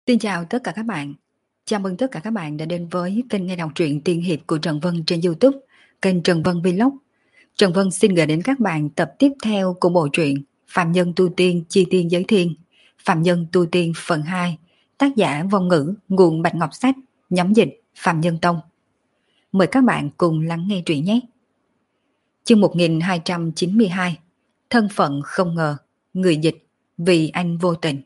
Xin chào tất cả các bạn. Chào mừng tất cả các bạn đã đến với kênh nghe đọc truyện tiên hiệp của Trần Vân trên YouTube, kênh Trần Vân Vlog. Trần Vân xin gửi đến các bạn tập tiếp theo của bộ truyện Phạm Nhân Tu Tiên Chi Tiên Giới Thiên, Phạm Nhân Tu Tiên phần 2, tác giả Vong Ngữ, nguồn Bạch Ngọc Sách, nhóm dịch Phạm Nhân Tông. Mời các bạn cùng lắng nghe truyện nhé. Chương 1292, thân phận không ngờ, người dịch vì anh vô tình.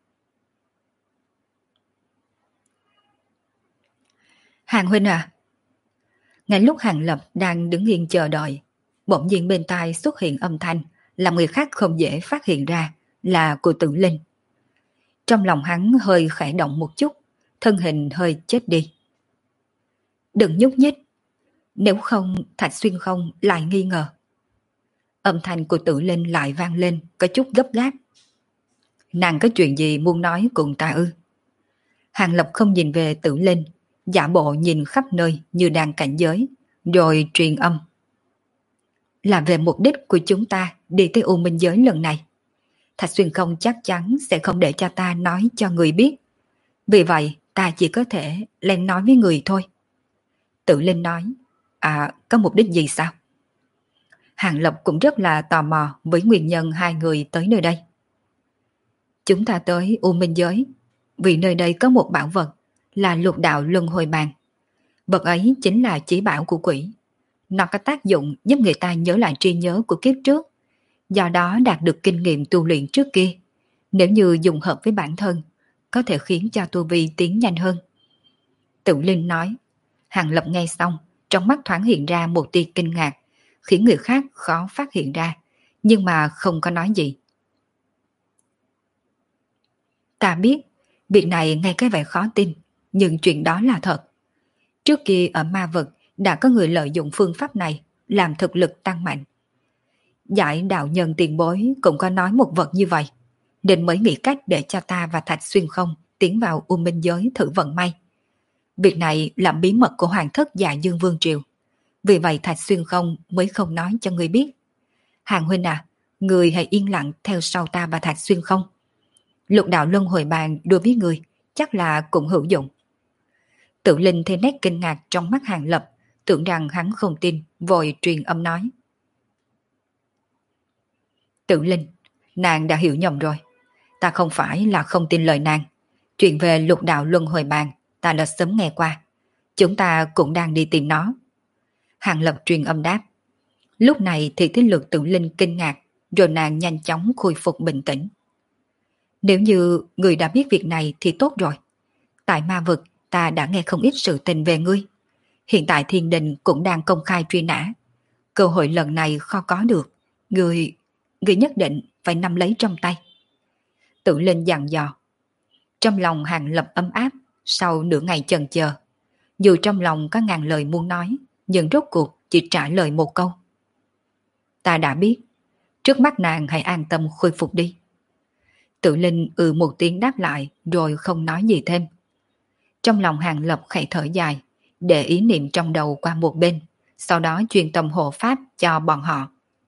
Hàng huynh à? Ngay lúc Hàng Lập đang đứng yên chờ đợi, bỗng nhiên bên tai xuất hiện âm thanh làm người khác không dễ phát hiện ra là của Tử Linh. Trong lòng hắn hơi khẽ động một chút, thân hình hơi chết đi. Đừng nhúc nhích, nếu không Thạch Xuyên không lại nghi ngờ. Âm thanh của Tử Linh lại vang lên có chút gấp gáp. Nàng có chuyện gì muốn nói cùng ta ư? Hàng Lập không nhìn về Tử Linh, giả bộ nhìn khắp nơi như đang cảnh giới, rồi truyền âm. Là về mục đích của chúng ta đi tới U Minh Giới lần này. Thạch Xuyên không chắc chắn sẽ không để cho ta nói cho người biết. Vì vậy ta chỉ có thể lên nói với người thôi. Tử Linh nói, có mục đích gì sao? Hàng Lập cũng rất là tò mò với nguyên nhân hai người tới nơi đây. Chúng ta tới U Minh Giới vì nơi đây có một bảo vật là lục đạo luân hồi bàn. Vật ấy chính là chỉ bảo của quỷ. Nó có tác dụng giúp người ta nhớ lại trí nhớ của kiếp trước, do đó đạt được kinh nghiệm tu luyện trước kia. Nếu như dùng hợp với bản thân, có thể khiến cho tu vi tiến nhanh hơn. Tử Linh nói. Hàng Lập nghe xong, trong mắt thoáng hiện ra một tia kinh ngạc, khiến người khác khó phát hiện ra, nhưng mà không có nói gì. Ta biết, việc này nghe cái vẻ khó tin, nhưng chuyện đó là thật. Trước kia ở ma vực đã có người lợi dụng phương pháp này làm thực lực tăng mạnh. Giải đạo nhân tiền bối cũng có nói một vật như vậy, nên mới nghĩ cách để cho ta và Thạch Xuyên không tiến vào U Minh Giới thử vận may. Việc này là bí mật của Hoàng thất Dạ Dương Vương Triều, vì vậy Thạch Xuyên không mới không nói cho người biết. Hàng huynh à, người hãy yên lặng theo sau ta và Thạch Xuyên không. Lục đạo luân hồi bàn đối với người chắc là cũng hữu dụng. Tử Linh thấy nét kinh ngạc trong mắt Hàng Lập, tưởng rằng hắn không tin, vội truyền âm nói. Tử Linh, nàng đã hiểu nhầm rồi. Ta không phải là không tin lời nàng. Chuyện về lục đạo luân hồi bàn, ta đã sớm nghe qua. Chúng ta cũng đang đi tìm nó. Hàng Lập truyền âm đáp. Lúc này thì thính lực Tử Linh kinh ngạc, rồi nàng nhanh chóng khôi phục bình tĩnh. Nếu như người đã biết việc này thì tốt rồi. Tại ma vực, ta đã nghe không ít sự tình về ngươi. Hiện tại thiên đình cũng đang công khai truy nã. Cơ hội lần này khó có được. Người nhất định phải nắm lấy trong tay. Tử Linh dặn dò. Trong lòng Hàng Lập ấm áp, sau nửa ngày chần chờ. Dù trong lòng có ngàn lời muốn nói, nhưng rốt cuộc chỉ trả lời một câu. Ta đã biết. Trước mắt nàng hãy an tâm khôi phục đi. Tử Linh một tiếng đáp lại, rồi không nói gì thêm. Trong lòng Hàng Lập khẽ thở dài, để ý niệm trong đầu qua một bên, sau đó truyền tâm hộ pháp cho bọn họ.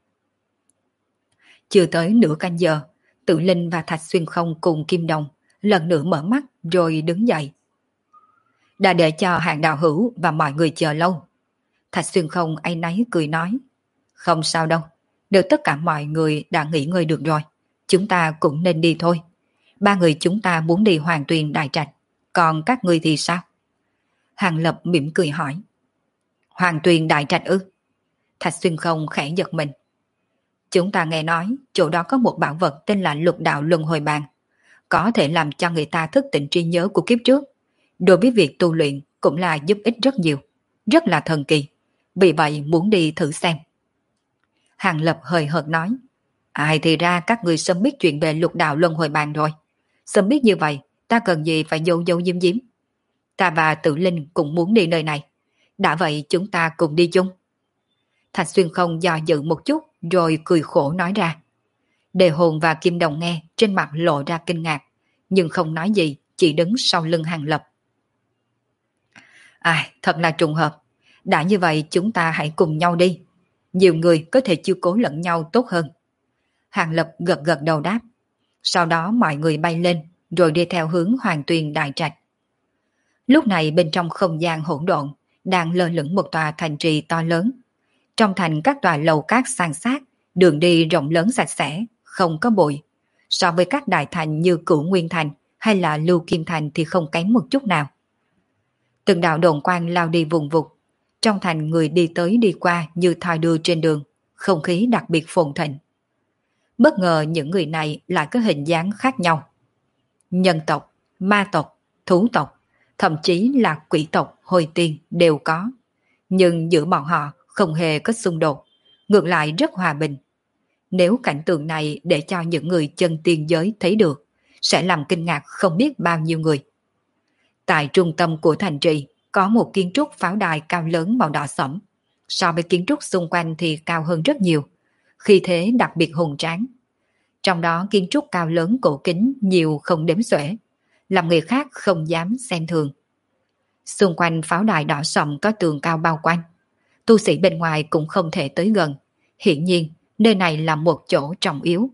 Chưa tới nửa canh giờ, Tử Linh và Thạch Xuyên không cùng Kim Đồng lần nữa mở mắt rồi đứng dậy. Đã để cho Hàng đạo hữu và mọi người chờ lâu. Thạch Xuyên không áy náy cười nói. Không sao đâu, nếu tất cả mọi người đã nghỉ ngơi được rồi, chúng ta cũng nên đi thôi. Ba người chúng ta muốn đi Hoàng Tuyền Đại Trạch, còn các ngươi thì sao? Hàng Lập mỉm cười hỏi. Hoàng Tuyền Đại Trạch ư? Thạch Xuyên không khẽ giật mình. Chúng ta nghe nói chỗ đó có một bảo vật tên là lục đạo luân hồi bàn, có thể làm cho người ta thức tỉnh trí nhớ của kiếp trước. Đối với việc tu luyện cũng là giúp ích rất nhiều, rất là thần kỳ. Vì vậy muốn đi thử xem. Hàng Lập hời hợt nói. Ai thì ra các người sớm biết chuyện về lục đạo luân hồi bàn rồi. Sớm biết như vậy, ta cần gì phải giấu giấu giếm giếm. Ta và Tử Linh cũng muốn đi nơi này. Đã vậy chúng ta cùng đi chung. Thạch Xuyên không do dự một chút, rồi cười khổ nói ra. Đề Hồn và Kim Đồng nghe, trên mặt lộ ra kinh ngạc, nhưng không nói gì, chỉ đứng sau lưng Hàng Lập. Thật là trùng hợp. Đã như vậy chúng ta hãy cùng nhau đi. Nhiều người có thể chiếu cố lẫn nhau tốt hơn. Hàng Lập gật gật đầu đáp. Sau đó mọi người bay lên, rồi đi theo hướng Hoàng Tuyền Đại Trạch. Lúc này bên trong không gian hỗn độn đang lơ lửng một tòa thành trì to lớn. Trong thành các tòa lầu cát san sát, đường đi rộng lớn sạch sẽ, không có bụi. So với các đại thành như Cửu Nguyên Thành hay là Lưu Kim Thành thì không kém một chút nào. Từng đạo đồn quang lao đi vùng vụt. Trong thành người đi tới đi qua như thoi đưa trên đường, không khí đặc biệt phồn thịnh. Bất ngờ những người này lại có hình dáng khác nhau. Nhân tộc, ma tộc, thú tộc, thậm chí là quỷ tộc, hồi tiên đều có. Nhưng giữa bọn họ không hề có xung đột, ngược lại rất hòa bình. Nếu cảnh tượng này để cho những người chân tiên giới thấy được, sẽ làm kinh ngạc không biết bao nhiêu người. Tại trung tâm của thành trì có một kiến trúc pháo đài cao lớn màu đỏ sẫm. So với kiến trúc xung quanh thì cao hơn rất nhiều, khí thế đặc biệt hùng tráng. Trong đó kiến trúc cao lớn cổ kính nhiều không đếm xuể, làm người khác không dám xem thường. Xung quanh pháo đài đỏ sậm có tường cao bao quanh. Tu sĩ bên ngoài cũng không thể tới gần. Hiển nhiên, nơi này là một chỗ trọng yếu.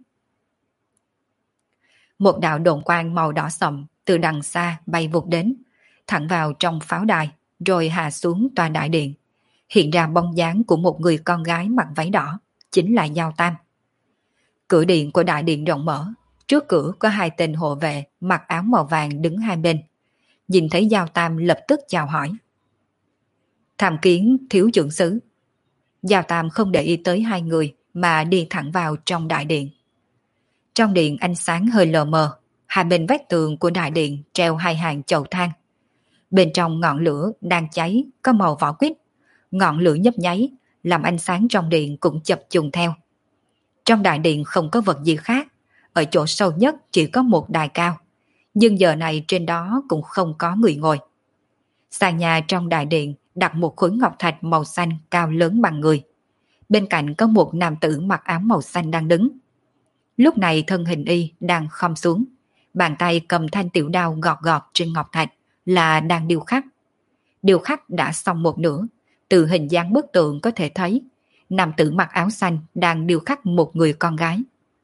Một đạo độn quang màu đỏ sậm từ đằng xa bay vụt đến, thẳng vào trong pháo đài, rồi hạ xuống tòa đại điện. Hiện ra bóng dáng của một người con gái mặc váy đỏ, chính là Giao Tam. Cửa điện của đại điện rộng mở, trước cửa có hai tên hộ vệ mặc áo màu vàng đứng hai bên. Nhìn thấy Giao Tam lập tức chào hỏi. Tham kiến thiếu trưởng sứ. Giao Tam không để ý tới hai người mà đi thẳng vào trong đại điện. Trong điện ánh sáng hơi lờ mờ, hai bên vách tường của đại điện treo hai hàng chậu than. Bên trong ngọn lửa đang cháy có màu vỏ quýt, ngọn lửa nhấp nháy làm ánh sáng trong điện cũng chập chùng theo. Trong đại điện không có vật gì khác, ở chỗ sâu nhất chỉ có một đài cao, nhưng giờ này trên đó cũng không có người ngồi. Sàn nhà trong đại điện đặt một khối ngọc thạch màu xanh cao lớn bằng người. Bên cạnh có một nam tử mặc áo màu xanh đang đứng. Lúc này thân hình y đang khom xuống, bàn tay cầm thanh tiểu đao gọt gọt trên ngọc thạch là đang điêu khắc. Điêu khắc đã xong một nửa, từ hình dáng bức tượng có thể thấy nam tử mặc áo xanh đang điêu khắc một người con gái.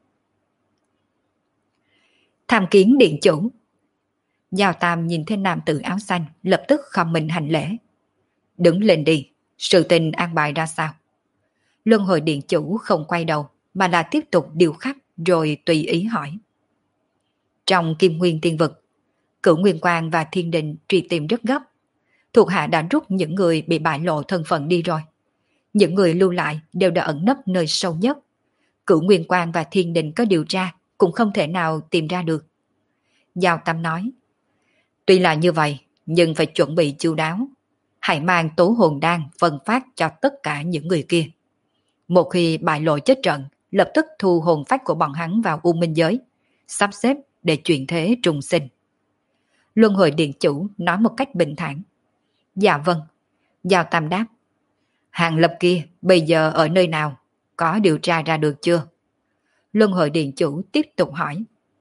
Tham kiến điện chủ. Giao Tam nhìn thấy nam tử áo xanh lập tức khom mình hành lễ. Đứng lên đi, sự tình an bài ra sao? Luân hồi điện chủ không quay đầu mà là tiếp tục điêu khắc rồi tùy ý hỏi. Trong Kim Nguyên Tiên Vực, Cửu Nguyên Quang và Thiên Đình truy tìm rất gấp. Thuộc hạ đã rút những người bị bại lộ thân phận đi rồi. Những người lưu lại đều đã ẩn nấp nơi sâu nhất. Cửu Nguyên Quang và Thiên Đình có điều tra cũng không thể nào tìm ra được. Giao Tam nói, tuy là như vậy nhưng phải chuẩn bị chu đáo. Hãy mang tố hồn đan phân phát cho tất cả những người kia. Một khi bại lộ chết trận, lập tức thu hồn phách của bọn hắn vào U Minh Giới, sắp xếp để chuyển thế trùng sinh. Luân hồi điện chủ nói một cách bình thản. Dạ vâng. Giao Tam đáp. Hàng Lập kia bây giờ ở nơi nào? Có điều tra ra được chưa? Luân hồi điện chủ tiếp tục hỏi.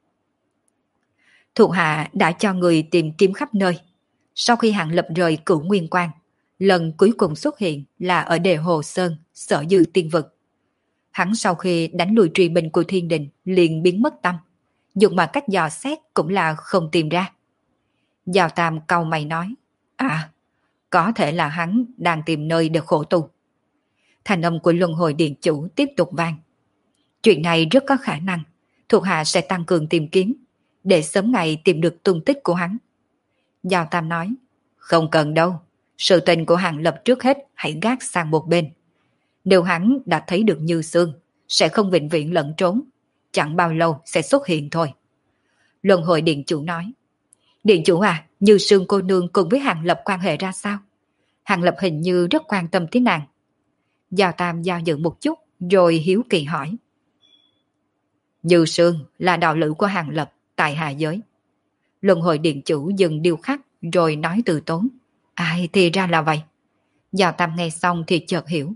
Thuộc hạ đã cho người tìm kiếm khắp nơi. Sau khi Hàng Lập rời Cửu Nguyên Quang, lần cuối cùng xuất hiện là ở Đề Hồ Sơn, Sở Dư Tiên Vực. Hắn sau khi đánh lùi truy binh của Thiên Đình liền biến mất tâm. Dùng mà cách dò xét cũng là không tìm ra. Giao Tam cau mày nói. À, có thể là hắn đang tìm nơi để khổ tu. Thành âm của Luân hồi điện chủ tiếp tục vang. Chuyện này rất có khả năng. Thuộc hạ sẽ tăng cường tìm kiếm, để sớm ngày tìm được tung tích của hắn. Giao Tam nói. Không cần đâu. Sự tình của Hàng Lập trước hết hãy gác sang một bên. Nếu hắn đã thấy được Như Sương, sẽ không vĩnh viễn lẫn trốn. Chẳng bao lâu sẽ xuất hiện thôi. Luân hồi điện chủ nói. Điện chủ à, Như Sương cô nương cùng với Hàng Lập quan hệ ra sao? Hàng Lập hình như rất quan tâm tới nàng. Giao Tam do dự một chút, rồi hiếu kỳ hỏi. Như Sương là đạo lữ của Hàng Lập tại Hà Giới. Luân hồi điện chủ dừng điêu khắc, rồi nói từ tốn. Ai thì ra là vậy. Giao Tam nghe xong thì chợt hiểu.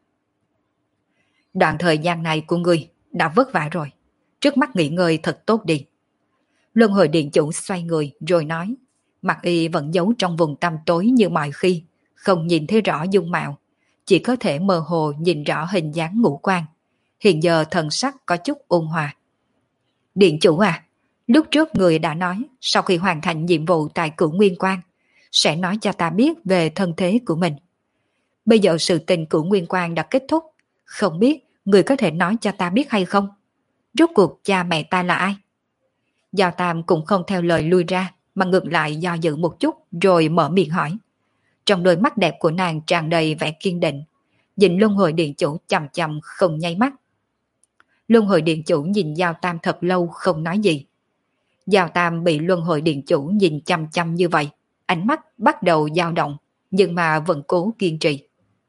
Đoạn thời gian này của ngươi đã vất vả rồi. Trước mắt nghỉ ngơi thật tốt đi. Luân hồi điện chủ xoay người rồi nói. Mặt y vẫn giấu trong vùng tăm tối như mọi khi, không nhìn thấy rõ dung mạo, chỉ có thể mơ hồ nhìn rõ hình dáng ngũ quan. Hiện giờ thần sắc có chút ôn hòa. Điện chủ à, Lúc trước người đã nói sau khi hoàn thành nhiệm vụ tại Cửu Nguyên Quan sẽ nói cho ta biết về thân thế của mình. Bây giờ sự tình Cửu Nguyên Quan đã kết thúc, không biết người có thể nói cho ta biết hay không? Rốt cuộc cha mẹ ta là ai? Giao Tam cũng không theo lời lui ra, mà ngược lại do dự một chút rồi mở miệng hỏi. Trong đôi mắt đẹp của nàng tràn đầy vẻ kiên định, nhìn Luân Hồi Điện Chủ chằm chằm không nháy mắt. Luân Hồi Điện Chủ nhìn Giao Tam thật lâu không nói gì. Giao Tam bị Luân Hồi Điện Chủ nhìn chằm chằm như vậy, ánh mắt bắt đầu dao động, nhưng mà vẫn cố kiên trì.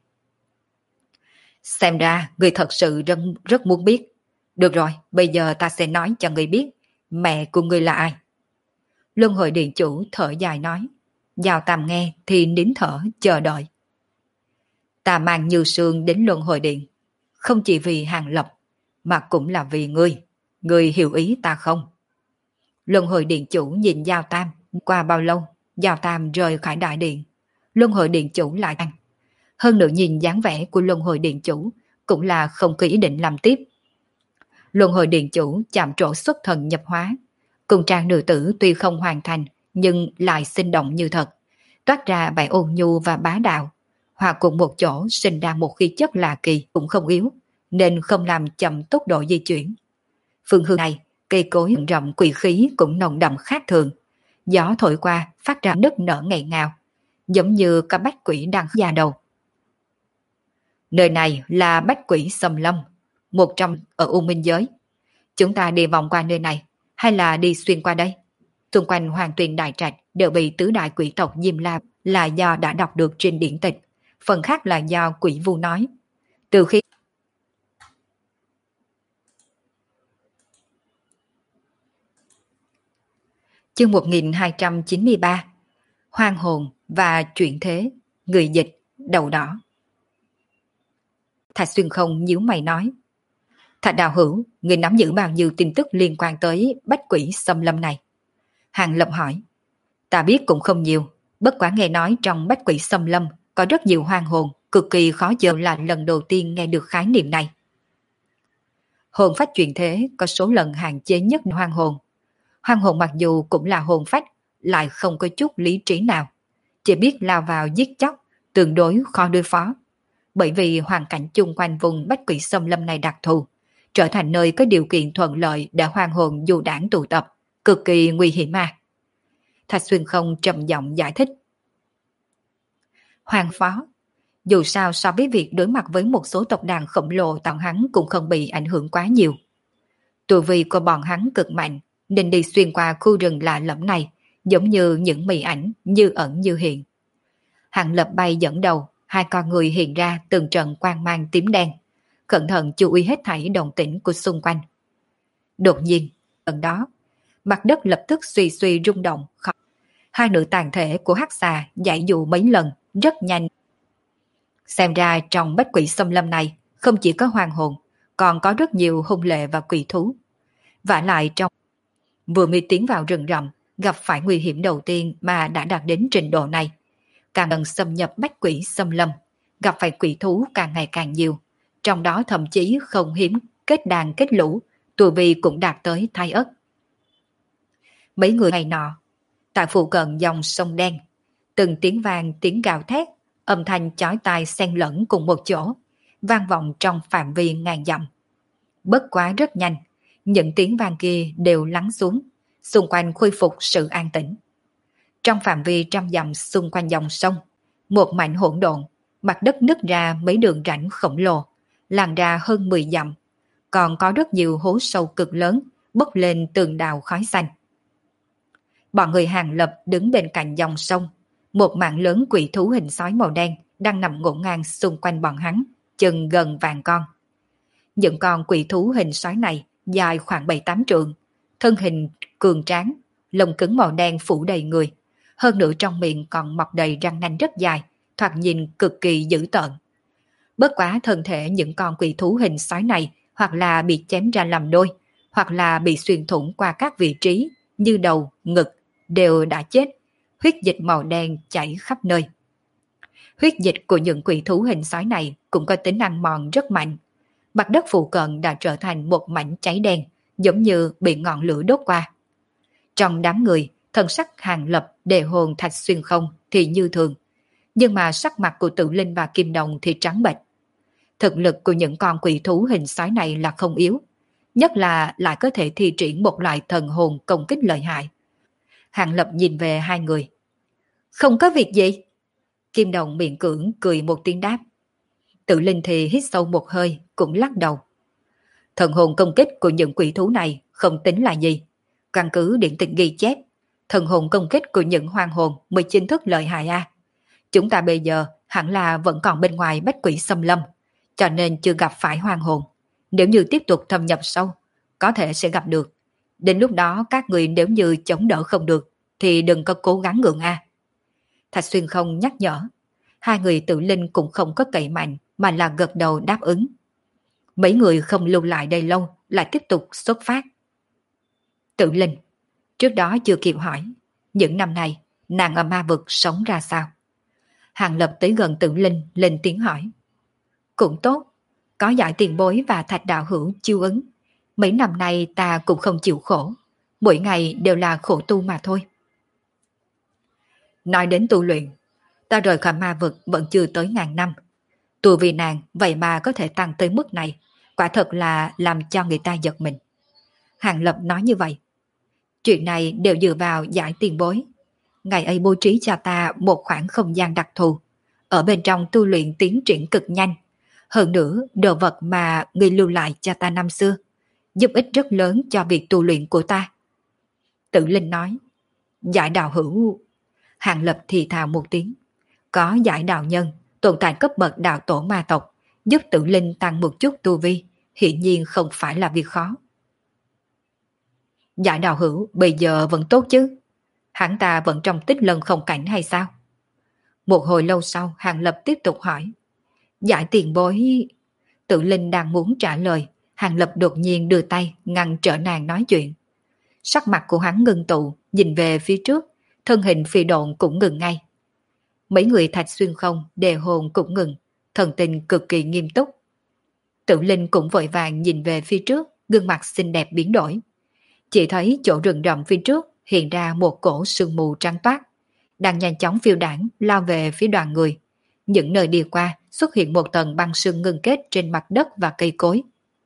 Xem ra người thật sự rất muốn biết. Được rồi, bây giờ ta sẽ nói cho người biết mẹ của người là ai. Luân Hồi Điện Chủ thở dài nói. Giao Tam nghe thì nín thở chờ đợi. Ta mang Như Sương đến Luân Hồi Điện, không chỉ vì Hàng Lập, mà cũng là vì ngươi. Ngươi hiểu ý ta không? Luân Hồi Điện Chủ nhìn Giao Tam, qua bao lâu, Giao Tam rời khỏi đại điện. Luân Hồi Điện Chủ lại ăn. Hơn nữa nhìn dáng vẻ của Luân Hồi Điện Chủ, cũng là không có ý định làm tiếp. Luân Hồi Điện Chủ chạm trổ xuất thần nhập hóa. Cùng trang nữ tử tuy không hoàn thành, nhưng lại sinh động như thật, toát ra vẻ ôn nhu và bá đạo, hòa cùng một chỗ sinh ra một khí chất lạ kỳ cũng không yếu, nên không làm chậm tốc độ di chuyển. Phương hướng này, cây cối rậm quỷ khí cũng nồng đậm khác thường, gió thổi qua phát ra nức nở ngậy ngào, giống như có bách quỷ đang già đầu. Nơi này là bách quỷ xâm lâm, một trong ở U Minh Giới. Chúng ta đi vòng qua nơi này, hay là đi xuyên qua đây? Xung quanh Hoàng Tuyền Đại Trạch đều bị tứ đại quỷ tộc Diêm La là do đã đọc được trên điển tịch, phần khác là do quỷ vu nói. Từ khi chương 1293 Hoang hồn và chuyển thế, người dịch, đầu đỏ. Thạch Xuyên Không nhíu mày nói. Thạch đạo hữu, người nắm giữ bao nhiêu tin tức liên quan tới bách quỷ xâm lâm này? Hàng Lập hỏi. Ta biết cũng không nhiều, bất quá nghe nói trong bách quỷ xâm lâm có rất nhiều hoang hồn, cực kỳ khó chờ, là lần đầu tiên nghe được khái niệm này. Hồn phách chuyển thế có số lần hạn chế nhất hoang hồn. Hoang hồn mặc dù cũng là hồn phách, lại không có chút lý trí nào, chỉ biết lao vào giết chóc, tương đối khó đối phó. Bởi vì hoàn cảnh chung quanh vùng bách quỷ xâm lâm này đặc thù, trở thành nơi có điều kiện thuận lợi để hoang hồn du đảng tụ tập, cực kỳ nguy hiểm mà. Thạch Xuyên Không trầm giọng giải thích. Hoàng phó, dù sao so với việc đối mặt với một số tộc đàn khổng lồ, tặng hắn cũng không bị ảnh hưởng quá nhiều. Tu vi của bọn hắn cực mạnh, nên đi xuyên qua khu rừng lạ lẫm này, giống như những mị ảnh như ẩn như hiện. Hàng Lập bay dẫn đầu, hai con người hiện ra từng trận quang mang tím đen, cẩn thận chú ý hết thảy động tĩnh của xung quanh. Đột nhiên, gần đó, mặt đất lập tức suy suy rung động. Hai nữ tàn thể của hắc xà giải dụ mấy lần, rất nhanh. Xem ra trong bách quỷ xâm lâm này không chỉ có hoàng hồn, còn có rất nhiều hung lệ và quỷ thú. Vả lại trong vừa mới tiến vào rừng rậm, gặp phải nguy hiểm đầu tiên mà đã đạt đến trình độ này. Càng gần xâm nhập bách quỷ xâm lâm, gặp phải quỷ thú càng ngày càng nhiều, trong đó thậm chí không hiếm kết đàn kết lũ, tu vi cũng đạt tới Thái Ất. Mấy người ngày nọ, tại phụ cận dòng sông đen, từng tiếng vang tiếng gào thét, âm thanh chói tai xen lẫn cùng một chỗ, vang vọng trong phạm vi ngàn dặm. Bất quá rất nhanh, những tiếng vang kia đều lắng xuống, xung quanh khôi phục sự an tĩnh. Trong phạm vi trăm dặm xung quanh dòng sông, một mảnh hỗn độn, mặt đất nứt ra mấy đường rãnh khổng lồ, lan ra hơn 10 dặm, còn có rất nhiều hố sâu cực lớn, bốc lên tường đào khói xanh. Bọn người Hàng Lập đứng bên cạnh dòng sông, một mạng lớn quỷ thú hình sói màu đen đang nằm ngổn ngang xung quanh bọn hắn, chừng gần vạn con. Những con quỷ thú hình sói này dài khoảng 7-8 trượng, thân hình cường tráng, lông cứng màu đen phủ đầy người, hơn nữa trong miệng còn mọc đầy răng nanh rất dài, thoạt nhìn cực kỳ dữ tợn. Bất quá thân thể những con quỷ thú hình sói này hoặc là bị chém ra làm đôi, hoặc là bị xuyên thủng qua các vị trí như đầu, ngực, đều đã chết, huyết dịch màu đen chảy khắp nơi. Huyết dịch của những quỷ thú hình sói này cũng có tính ăn mòn rất mạnh. Mặt đất phụ cận đã trở thành một mảnh cháy đen, giống như bị ngọn lửa đốt qua. Trong đám người, thân sắc Hàng Lập đề hồn Thạch Xuyên Không thì như thường, nhưng mà sắc mặt của Tự Linh và Kim Đồng thì trắng bệch. Thực lực của những con quỷ thú hình sói này là không yếu, nhất là lại có thể thi triển một loại thần hồn công kích lợi hại. Hàng Lập nhìn về hai người. Không có việc gì. Kim Đồng miệng cưỡng cười một tiếng đáp. Tự Linh thì hít sâu một hơi, cũng lắc đầu. Thần hồn công kích của những quỷ thú này không tính là gì. Căn cứ điện tịch ghi chép, thần hồn công kích của những hoang hồn mới chính thức lợi hại a. Chúng ta bây giờ hẳn là vẫn còn bên ngoài bách quỷ xâm lâm, cho nên chưa gặp phải hoang hồn. Nếu như tiếp tục thâm nhập sâu, có thể sẽ gặp được. Đến lúc đó các người nếu như chống đỡ không được, thì đừng có cố gắng gượng a. Thạch Xuyên Không nhắc nhở. Hai người Tự Linh cũng không có cậy mạnh, mà là gật đầu đáp ứng. Mấy người không lưu lại đây lâu, lại tiếp tục xuất phát. Tự Linh, trước đó chưa kịp hỏi, những năm này nàng ở ma vực sống ra sao? Hàng Lập tới gần Tự Linh lên tiếng hỏi. Cũng tốt, có giải tiền bối và Thạch đạo hữu chiêu ứng. Mấy năm nay ta cũng không chịu khổ, mỗi ngày đều là khổ tu mà thôi. Nói đến tu luyện, ta rời khỏi ma vực vẫn chưa tới 1000 năm. Tu vì nàng vậy mà có thể tăng tới mức này, quả thật là làm cho người ta giật mình. Hàng Lập nói như vậy. Chuyện này đều dựa vào giải tiền bối. Ngày ấy bố trí cho ta một khoảng không gian đặc thù, ở bên trong tu luyện tiến triển cực nhanh. Hơn nữa, đồ vật mà người lưu lại cho ta năm xưa, giúp ích rất lớn cho việc tu luyện của ta. Tự Linh nói. Giải đạo hữu. Hàng Lập thì thào một tiếng. Có giải đạo nhân, tồn tại cấp bậc đạo tổ ma tộc, giúp Tự Linh tăng một chút tu vi, hiển nhiên không phải là việc khó. Giải đạo hữu bây giờ vẫn tốt chứ? Hắn ta vẫn trong tích lân không cảnh hay sao? Một hồi lâu sau, Hàng Lập tiếp tục hỏi. Giải tiền bối. Tự Linh đang muốn trả lời, Hàng Lập đột nhiên đưa tay ngăn trở nàng nói chuyện. Sắc mặt của hắn ngưng tụ, nhìn về phía trước, thân hình phi độn cũng ngừng ngay. Mấy người Thạch Xuyên Không đề hồn cũng ngừng, thần tình cực kỳ nghiêm túc. Tự Linh cũng vội vàng nhìn về phía trước, gương mặt xinh đẹp biến đổi. Chỉ thấy chỗ rừng rậm phía trước hiện ra một cổ sương mù trắng toát, đang nhanh chóng phiêu đảng lao về phía đoàn người. Những nơi đi qua xuất hiện một tầng băng sương ngưng kết trên mặt đất và cây cối.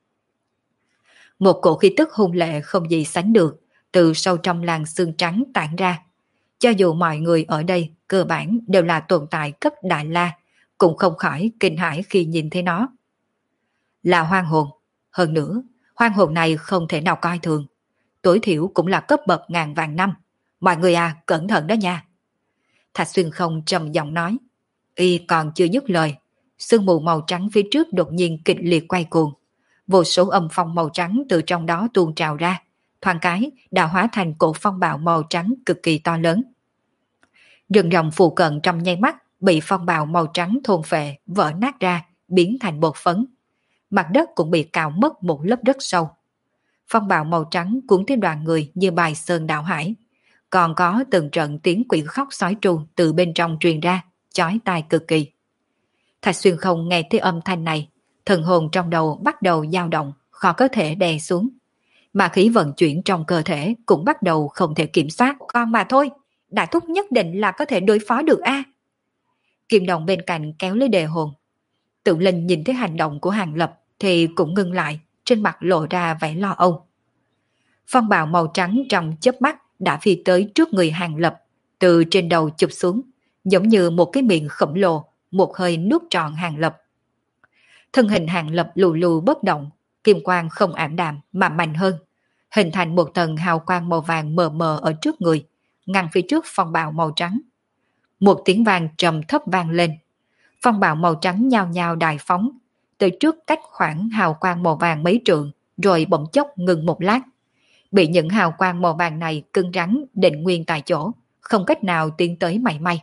Một cổ khí tức hung lệ không gì sánh được từ sâu trong làn sương trắng tản ra. Cho dù mọi người ở đây cơ bản đều là tồn tại cấp Đại La, cũng không khỏi kinh hãi khi nhìn thấy nó. Là hoang hồn. Hơn nữa, hoang hồn này không thể nào coi thường. Tối thiểu cũng là cấp bậc 1000 vạn năm. Mọi người à, cẩn thận đó nha. Thạch Xuyên Không trầm giọng nói. Y còn chưa dứt lời, sương mù màu trắng phía trước đột nhiên kịch liệt quay cuồng. Vô số âm phong màu trắng từ trong đó tuôn trào ra, thoáng cái đã hóa thành cổ phong bạo màu trắng cực kỳ to lớn. Rừng rậm phụ cận trong nháy mắt bị phong bạo màu trắng thôn phệ, vỡ nát ra, biến thành bột phấn. Mặt đất cũng bị cào mất một lớp rất sâu. Phong bạo màu trắng cuốn tới đoàn người như bài sơn đảo hải. Còn có từng trận tiếng quỷ khóc sói tru từ bên trong truyền ra, chói tai cực kỳ. Thạch Xuyên Không nghe thấy âm thanh này, thần hồn trong đầu bắt đầu dao động, khó có thể đè xuống. Mà khí vận chuyển trong cơ thể cũng bắt đầu không thể kiểm soát. Con mà thôi, đại thúc nhất định là có thể đối phó được a. Kim Đồng bên cạnh kéo lấy đề hồn. Tự Linh nhìn thấy hành động của Hàng Lập thì cũng ngưng lại, trên mặt lộ ra vẻ lo âu. Phong bào màu trắng trong chớp mắt đã phi tới trước người Hàng Lập, từ trên đầu chụp xuống, giống như một cái miệng khổng lồ, một hơi nuốt trọn Hàng Lập. Thân hình Hàng Lập lù lù bất động, kim quang không ảm đạm mà mạnh hơn, hình thành một tầng hào quang màu vàng mờ mờ ở trước người, ngăn phía trước phong bào màu trắng. Một tiếng vang trầm thấp vang lên, phong bào màu trắng nhao nhao đại phóng, từ trước cách khoảng hào quang màu vàng mấy trượng, rồi bỗng chốc ngừng một lát. Bị những hào quang màu vàng này cứng rắn định nguyên tại chỗ, không cách nào tiến tới mảy may.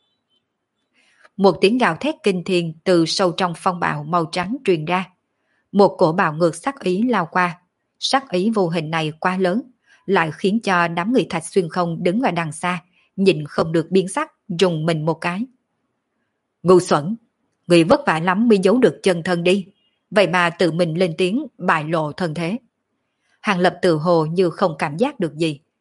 Một tiếng gào thét kinh thiên từ sâu trong phong bạo màu trắng truyền ra. Một cổ bạo ngược sắc ý lao qua. Sắc ý vô hình này quá lớn, lại khiến cho đám người Thạch Xuyên Không đứng ở đằng xa, nhìn không được biến sắc, rùng mình một cái. Ngu xuẩn, người vất vả lắm mới giấu được chân thân đi, vậy mà tự mình lên tiếng bại lộ thân thế. Hàng Lập tự hồ như không cảm giác được gì,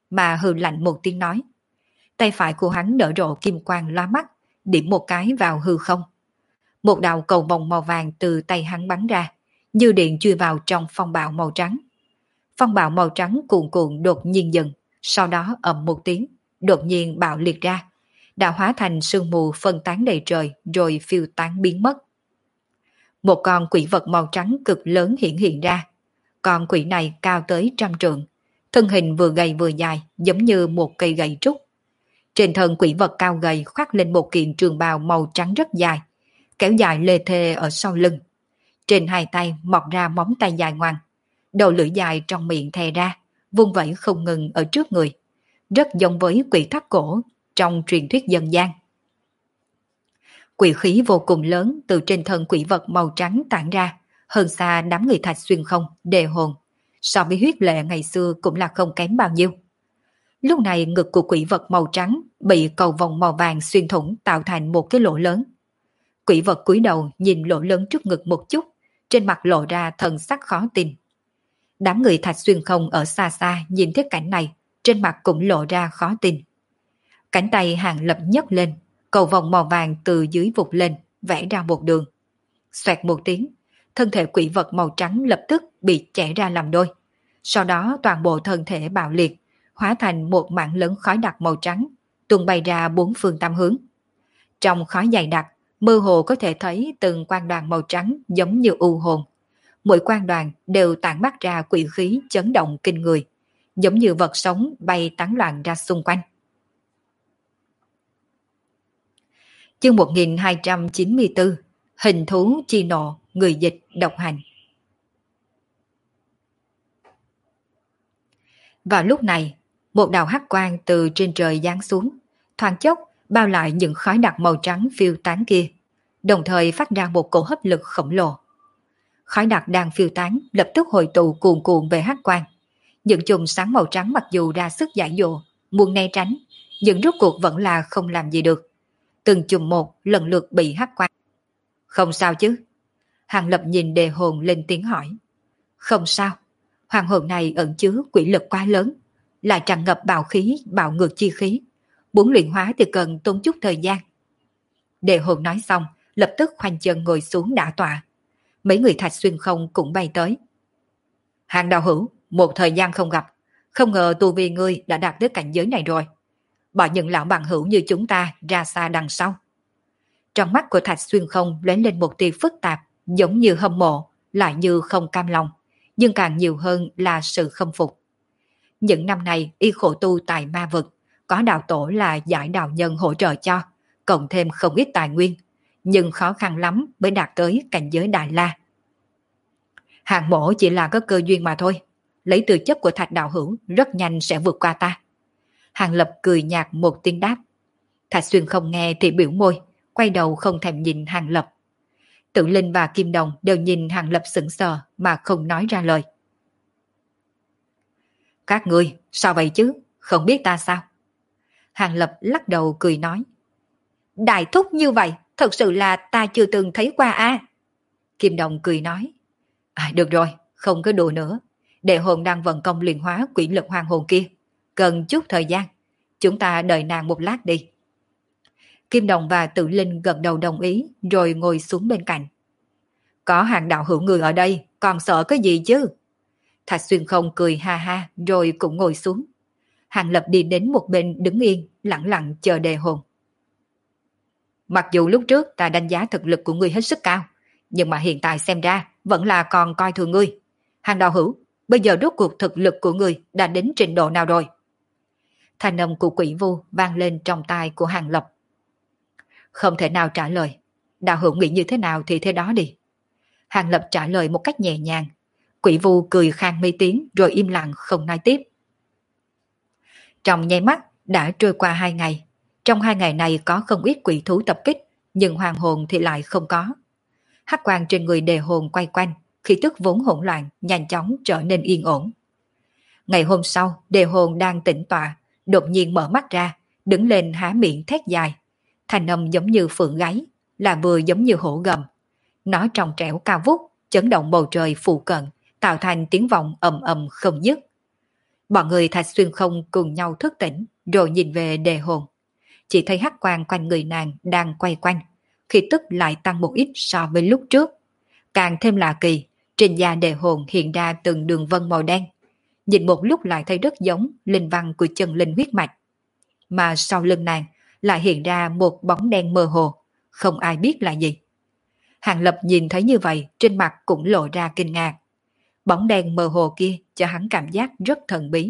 mà hừ lạnh một tiếng nói. Tay phải của hắn nở rộ kim quang lóa mắt, điểm một cái vào hư không. Một đạo cầu vồng màu vàng từ tay hắn bắn ra, như điện chui vào trong phong bạo màu trắng. Phong bạo màu trắng cuồn cuộn đột nhiên dừng, sau đó ầm một tiếng, đột nhiên bạo liệt ra, đã hóa thành sương mù phân tán đầy trời rồi phiêu tán biến mất. Một con quỷ vật màu trắng cực lớn hiện ra. Con quỷ này cao tới 100 trượng, thân hình vừa gầy vừa dài, giống như một cây gậy trúc. Trên thân quỷ vật cao gầy khoác lên một kiện trường bào màu trắng rất dài, kéo dài lê thê ở sau lưng. Trên hai tay mọc ra móng tay dài ngoằng, đầu lưỡi dài trong miệng thè ra, vung vẩy không ngừng ở trước người, rất giống với quỷ thác cổ trong truyền thuyết dân gian. Quỷ khí vô cùng lớn từ trên thân quỷ vật màu trắng tản ra, hơn xa đám người Thạch Xuyên Không, Đề Hồn, so với huyết lệ ngày xưa cũng là không kém bao nhiêu. Lúc này ngực của quỷ vật màu trắng bị cầu vòng màu vàng xuyên thủng tạo thành một cái lỗ lớn. Quỷ vật cúi đầu nhìn lỗ lớn trước ngực một chút, trên mặt lộ ra thần sắc khó tin. Đám người Thạch Xuyên Không ở xa xa nhìn thấy cảnh này, trên mặt cũng lộ ra khó tin. Cánh tay Hàng Lập nhấc lên, cầu vòng màu vàng từ dưới vụt lên, vẽ ra một đường. Xoẹt một tiếng, thân thể quỷ vật màu trắng lập tức bị chẻ ra làm đôi. Sau đó toàn bộ thân thể bạo liệt, hóa thành một mảng lớn khói đặc màu trắng, tung bay ra bốn phương tám hướng. Trong khói dày đặc, mơ hồ có thể thấy từng quang đoàn màu trắng giống như u hồn. Mỗi quang đoàn đều tản mát ra quỷ khí chấn động kinh người, giống như vật sống bay tán loạn ra xung quanh. Chương 1294, Hình thú chi nộ, người dịch độc hành. Vào lúc này, một đạo hắc quang từ trên trời giáng xuống, thoáng chốc bao lại những khói đặc màu trắng phiêu tán kia, đồng thời phát ra một cổ hấp lực khổng lồ. Khói đặc đang phiêu tán lập tức hội tụ cuồn cuộn về hắc quang. Những chùm sáng màu trắng mặc dù ra sức giải dụ, muốn né tránh, nhưng rốt cuộc vẫn là không làm gì được. Từng chùm một lần lượt bị hắc quang. Không sao chứ? Hàng Lập nhìn Đề Hồn lên tiếng hỏi. Không sao, hoàng hồn này ẩn chứa quỷ lực quá lớn, lại tràn ngập bạo khí, bạo ngược chi khí. Muốn luyện hóa thì cần tốn chút thời gian. Đề Hồn nói xong, lập tức khoanh chân ngồi xuống đả tọa. Mấy người Thạch Xuyên Không cũng bay tới. Hàng đạo hữu, một thời gian không gặp, không ngờ tu vi ngươi đã đạt tới cảnh giới này rồi. Bỏ những lão bằng hữu như chúng ta ra xa đằng sau. Trong mắt của Thạch Xuyên Không lóe lên một tia phức tạp, giống như hâm mộ, lại như không cam lòng, nhưng càng nhiều hơn là sự khâm phục. Những năm này y khổ tu tại ma vực, có đạo tổ là giải đạo nhân hỗ trợ cho, cộng thêm không ít tài nguyên, nhưng khó khăn lắm mới đạt tới cảnh giới Đại La. Hàng mổ chỉ là có cơ duyên mà thôi, lấy tư chất của Thạch đạo hữu rất nhanh sẽ vượt qua ta. Hàng Lập cười nhạt một tiếng đáp. Thạch Xuyên Không nghe thì biểu môi, quay đầu không thèm nhìn Hàng Lập. Tự Linh và Kim Đồng đều nhìn Hàng Lập sững sờ mà không nói ra lời. Các ngươi, sao vậy chứ? Không biết ta sao? Hàng Lập lắc đầu cười nói. Đại thúc như vậy, thật sự là ta chưa từng thấy qua a. Kim Đồng cười nói. Được rồi, không có đùa nữa. Đệ hồn đang vận công luyện hóa quỷ lực hoàng hồn kia. Cần chút thời gian. Chúng ta đợi nàng một lát đi. Kim Đồng và Tự Linh gật đầu đồng ý rồi ngồi xuống bên cạnh. Có Hàng đạo hữu người ở đây, còn sợ cái gì chứ? Thạch Xuyên Không cười ha ha rồi cũng ngồi xuống. Hàng Lập đi đến một bên đứng yên, lặng lặng chờ đề hồn. Mặc dù lúc trước ta đánh giá thực lực của ngươi hết sức cao, nhưng mà hiện tại xem ra vẫn là còn coi thường ngươi. Hàng đạo hữu, bây giờ rốt cuộc thực lực của ngươi đã đến trình độ nào rồi? Thanh âm của Quỷ Vu vang lên trong tai của Hàng Lập. Không thể nào trả lời. Đạo hữu nghĩ như thế nào thì thế đó đi. Hàng Lập trả lời một cách nhẹ nhàng. Quỷ Vu cười khang mấy tiếng rồi im lặng không nói tiếp. Trong nháy mắt đã trôi qua 2 ngày. Trong 2 ngày này có không ít quỷ thú tập kích, nhưng hoàng hồn thì lại không có. Hắc quang trên người đề hồn quay quanh, khí tức vốn hỗn loạn nhanh chóng trở nên yên ổn. Ngày hôm sau, đề hồn đang tĩnh tọa, đột nhiên mở mắt ra, đứng lên há miệng thét dài. Thanh âm giống như phượng gáy, là vừa giống như hổ gầm. Nó trong trẻo cao vút, chấn động bầu trời phụ cận, tạo thành tiếng vọng ầm ầm không dứt. Bọn người Thạch Xuyên Không cùng nhau thức tỉnh, rồi nhìn về đề hồn. Chỉ thấy hắc quang quanh người nàng đang quay quanh, khí tức lại tăng một ít so với lúc trước. Càng thêm lạ kỳ, trên da đề hồn hiện ra từng đường vân màu đen. Nhìn một lúc lại thấy rất giống linh văn của chân linh huyết mạch. Mà sau lưng nàng lại hiện ra một bóng đen mơ hồ, không ai biết là gì. Hàng Lập nhìn thấy như vậy, trên mặt cũng lộ ra kinh ngạc. Bóng đen mơ hồ kia cho hắn cảm giác rất thần bí.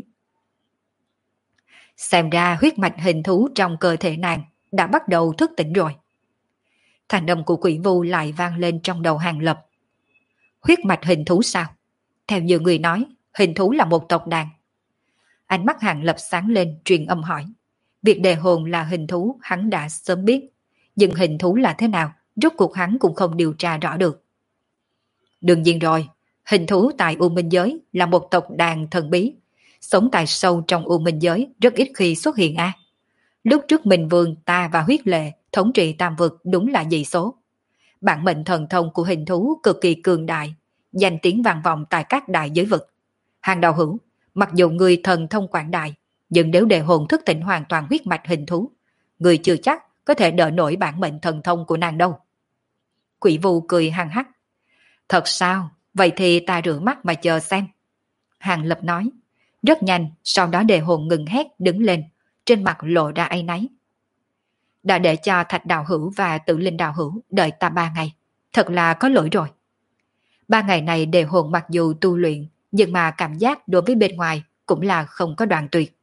Xem ra huyết mạch hình thú trong cơ thể nàng đã bắt đầu thức tỉnh rồi. Thanh âm của Quỷ Vu lại vang lên trong đầu Hàng Lập. Huyết mạch hình thú sao? Theo như người nói, hình thú là một tộc đàn. Ánh mắt Hàng Lập sáng lên, truyền âm hỏi. Việc đề hồn là hình thú hắn đã sớm biết, nhưng hình thú là thế nào, rốt cuộc hắn cũng không điều tra rõ được. Đương nhiên rồi, hình thú tại U Minh Giới là một tộc đàn thần bí, sống tại sâu trong U Minh Giới rất ít khi xuất hiện a. Lúc trước Minh Vương ta và huyết lệ thống trị tam vực đúng là dị số. Bản mệnh thần thông của hình thú cực kỳ cường đại, danh tiếng vang vọng tại các đại giới vực. Hàng đạo hữu, mặc dù người thần thông quảng đại, nhưng nếu đề hồn thức tỉnh hoàn toàn huyết mạch hình thú, người chưa chắc có thể đỡ nổi bản mệnh thần thông của nàng đâu. Quỷ Vu cười hăng hắc. Thật sao? Vậy thì ta rửa mắt mà chờ xem. Hàng Lập nói. Rất nhanh, sau đó đề hồn ngừng hét đứng lên, trên mặt lộ ra áy náy. Đã để cho Thạch đạo hữu và Tử Linh đạo hữu đợi ta 3 ngày. Thật là có lỗi rồi. 3 ngày này đề hồn mặc dù tu luyện, nhưng mà cảm giác đối với bên ngoài cũng là không có đoạn tuyệt.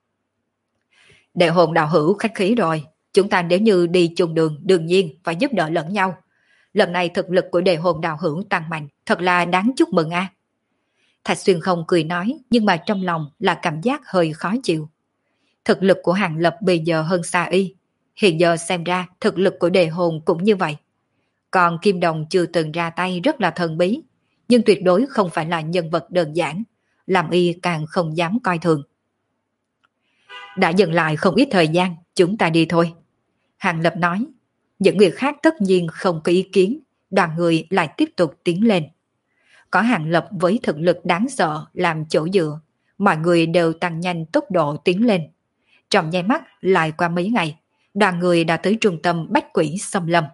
Đề hồn đạo hữu khách khí rồi, chúng ta nếu như đi chung đường đương nhiên phải giúp đỡ lẫn nhau. Lần này thực lực của đề hồn đạo hữu tăng mạnh, thật là đáng chúc mừng a. Thạch Xuyên Không cười nói, nhưng mà trong lòng là cảm giác hơi khó chịu. Thực lực của Hàng Lập bây giờ hơn xa y, hiện giờ xem ra thực lực của đề hồn cũng như vậy. Còn Kim Đồng chưa từng ra tay rất là thần bí, nhưng tuyệt đối không phải là nhân vật đơn giản, làm y càng không dám coi thường. Đã dừng lại không ít thời gian, chúng ta đi thôi. Hàng Lập nói, những người khác tất nhiên không có ý kiến, đoàn người lại tiếp tục tiến lên. Có Hàng Lập với thực lực đáng sợ làm chỗ dựa, mọi người đều tăng nhanh tốc độ tiến lên. Trong nháy mắt lại qua mấy ngày, đoàn người đã tới trung tâm Bách Quỷ Xâm Lâm.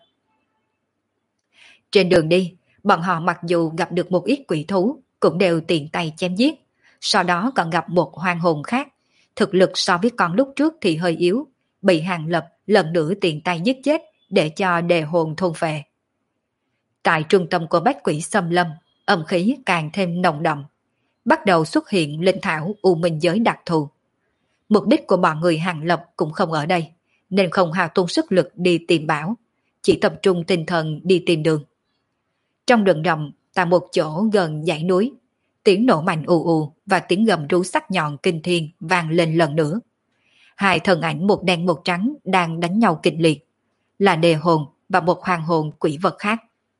Trên đường đi, bọn họ mặc dù gặp được một ít quỷ thú, cũng đều tiện tay chém giết. Sau đó còn gặp một hoang hồn khác, thực lực so với con lúc trước thì hơi yếu, bị Hàng Lập lần nữa tiện tay giết chết để cho đề hồn thôn phệ. Tại trung tâm của Bách Quỷ Xâm Lâm, âm khí càng thêm nồng đậm, bắt đầu xuất hiện linh thảo U Minh Giới đặc thù. Mục đích của bọn người Hàng Lập cũng không ở đây, nên không hao tốn sức lực đi tìm bảo, chỉ tập trung tinh thần đi tìm đường. Trong rừng rậm, tại một chỗ gần dãy núi, tiếng nổ mạnh ù ù và tiếng gầm rú sắc nhọn kinh thiên vang lên lần nữa. Hai thân ảnh một đen một trắng đang đánh nhau kịch liệt, là đề hồn và một hoàng hồn quỷ vật khác.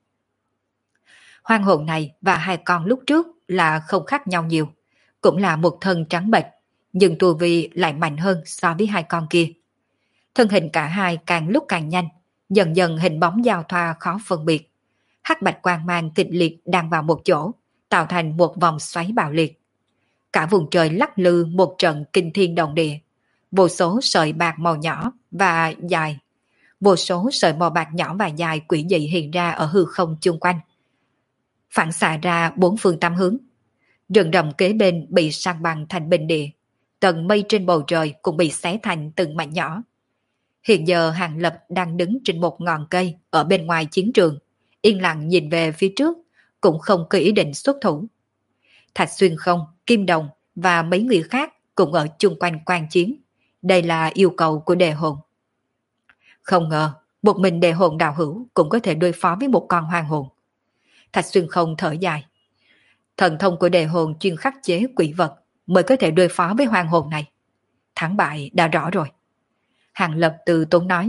Hoàng hồn này và hai con lúc trước là không khác nhau nhiều, cũng là một thân trắng bệch, nhưng tu vi lại mạnh hơn so với hai con kia. Thân hình cả hai càng lúc càng nhanh, dần dần hình bóng giao thoa khó phân biệt. Hắc bạch quang mang kịch liệt đang vào một chỗ, tạo thành một vòng xoáy bạo liệt. Cả vùng trời lắc lư một trận kinh thiên động địa. Vô số sợi bạc màu nhỏ và dài, vô số sợi màu bạc nhỏ và dài quỷ dị hiện ra ở hư không chung quanh, phản xạ ra bốn phương tám hướng. Rừng rậm kế bên bị san bằng thành bình địa, tầng mây trên bầu trời cũng bị xé thành từng mảnh nhỏ. Hiện giờ Hàng Lập đang đứng trên một ngọn cây ở bên ngoài chiến trường, yên lặng nhìn về phía trước, cũng không có ý định xuất thủ. Thạch Xuyên Không, Kim Đồng và mấy người khác cũng ở chung quanh quan chiến. Đây là yêu cầu của đề hồn. Không ngờ, một mình đề hồn đạo hữu cũng có thể đối phó với một con hoang hồn. Thạch Xuyên Không thở dài. Thần thông của đề hồn chuyên khắc chế quỷ vật mới có thể đối phó với hoang hồn này. Thắng bại đã rõ rồi. Hàng Lập từ tốn nói.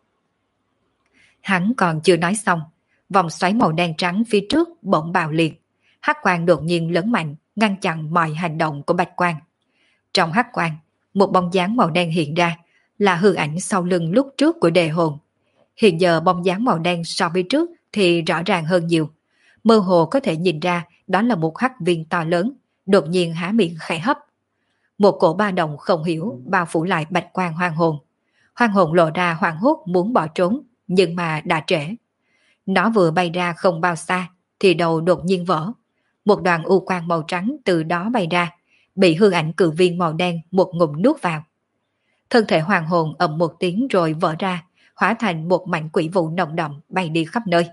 Hắn còn chưa nói xong, vòng xoáy màu đen trắng phía trước bỗng bạo liệt. Hắc quang đột nhiên lớn mạnh, ngăn chặn mọi hành động của bạch quang. Trong hắc quang, một bóng dáng màu đen hiện ra, là hư ảnh sau lưng lúc trước của đề hồn. Hiện giờ bóng dáng màu đen so với trước thì rõ ràng hơn nhiều. Mơ hồ có thể nhìn ra đó là một hắc viên to lớn, đột nhiên há miệng khẽ hấp. Một cổ ba động không hiểu bao phủ lại bạch quang hoang hồn. Hoang hồn lộ ra hoảng hốt muốn bỏ trốn, nhưng mà đã trễ. Nó vừa bay ra không bao xa, thì đầu đột nhiên vỡ. Một đoàn u quang màu trắng từ đó bay ra, bị hư ảnh cự viên màu đen một ngụm nuốt vào. Thân thể hoàng hồn ầm một tiếng rồi vỡ ra, hóa thành một mảnh quỷ vụ nồng đậm bay đi khắp nơi.